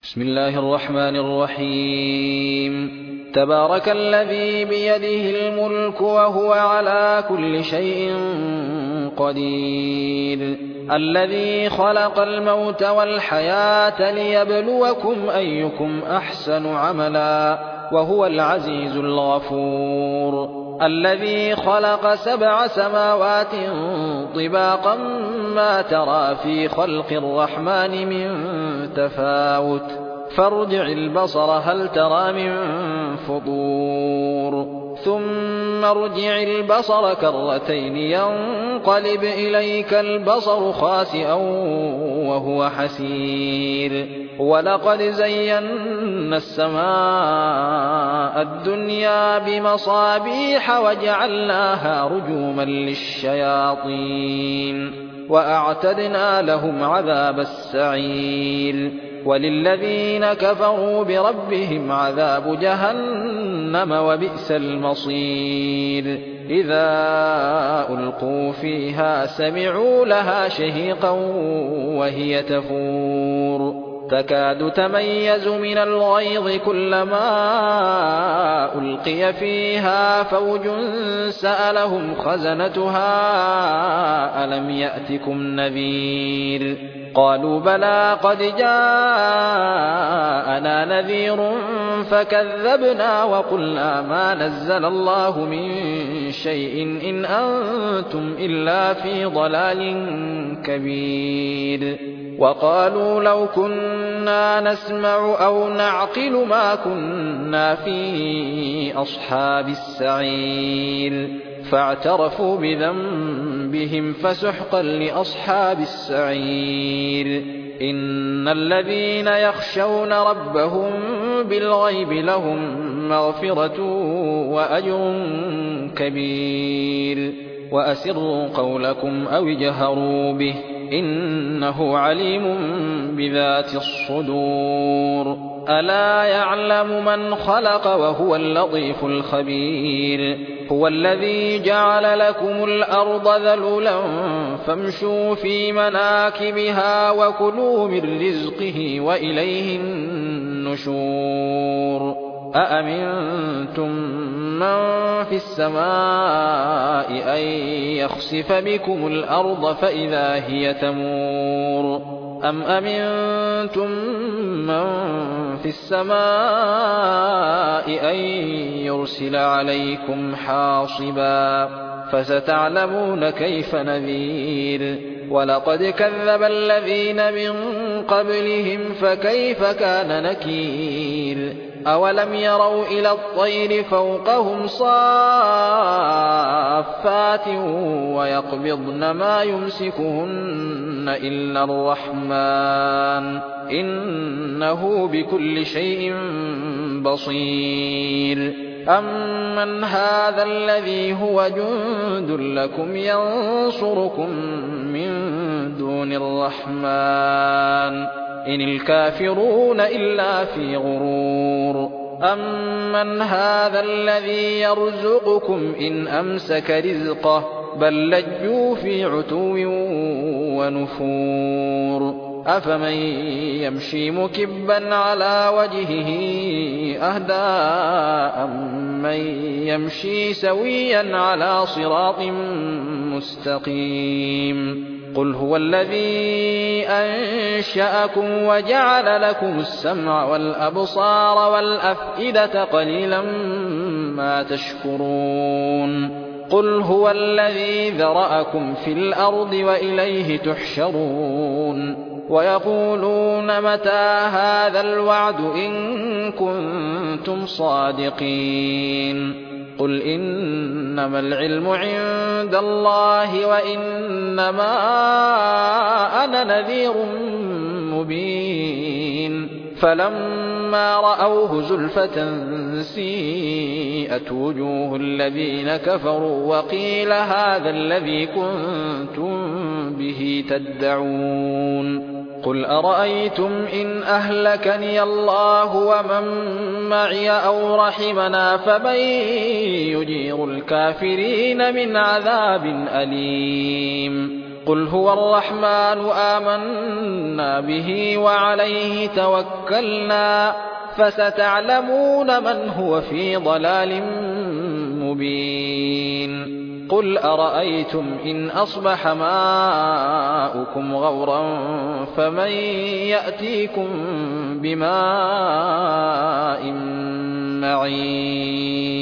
بسم الله الرحمن الرحيم. تبارك الذي بيده الملك وهو على كل شيء قدير، الذي خلق الموت والحياة ليبلوكم أيكم أحسن عملا، وهو العزيز الغفور. الذي خلق 7 سماوات طباقا ما ترى في خلق الرحمن من تفاوت، فارجع البصر هل ترى من فطور، ثم ارجع البصر كرتين ينقلب إليك البصر خاسئا وهو حسير. ولقد زينا السماء الدنيا بمصابيح وجعلناها رجوما للشياطين وأعتدنا لهم عذاب السعير. وللذين كفروا بربهم عذاب جهنم وبئس المصير. إذا ألقوا فيها سمعوا لها شهيقا وهي تفور، تكاد تميز من الغيظ كلما ألقي فيها فوج سألهم خزنتها ألم يأتكم نذير؟ قالوا بلى قد جاءنا نذير فكذبنا وقلنا ما نزل الله من شيء إن أنتم إلا في ضلال كبير. وقالوا لو كنا نسمع أو نعقل ما كنا في أصحاب السعير، فاعترفوا بذنبهم فسحقا لأصحاب السعير. إن الذين يخشون ربهم بالغيب لهم مغفرة وأجر كبير. وأسروا قولكم أو اجهروا به إنه عليم بذات الصدور. ألا يعلم من خلق وهو اللطيف الخبير. هو الذي جعل لكم الأرض ذلولا فامشوا في مناكبها وكلوا من رزقه وإليه النشور. أأمنتم من في السماء أن يخسف بكم الأرض فإذا هي تمور، أم أمنتم من في السماء أن يرسل عليكم حاصبا، فستعلمون كيف نذير. ولقد كذب الذين من قبلهم فكيف كان نكير. أولم يروا إلى الطير فوقهم صافات ويقبضن ما يمسكهن إلا الرحمن إنه بكل شيء بصير. أمن هذا الذي هو جند لكم ينصركم من دون الرحمن إن الكافرون إلا في غرور. أمن هذا الذي يرزقكم إن أمسك رزقه بل لجوا في عتو ونفور. أفمن يمشي مكبا على وجهه أهدى أمن يمشي سويا على صراط مستقيم. قل هو الذي أنشأكم وجعل لكم السمع والأبصار والأفئدة قليلا ما تشكرون. قل هو الذي ذرأكم في الأرض وإليه تحشرون. ويقولون متى هذا الوعد إن كنتم صادقين. قل إنما العلم عند الله وإنما أنا نذير مبين. فلما رأوه زلفة سيئت وجوه الذين كفروا وقيل هذا الذي كنتم به تدعون. قل أرأيتم إن أهلكني الله ومن معي أو رحمنا فمن يجير الكافرين من عذاب أليم. قل هو الرحمن آمنا به وعليه توكلنا فستعلمون من هو في ضلال مبين قل أرأيتم إن أصبح ماؤكم غورا فمن يأتيكم بماء معين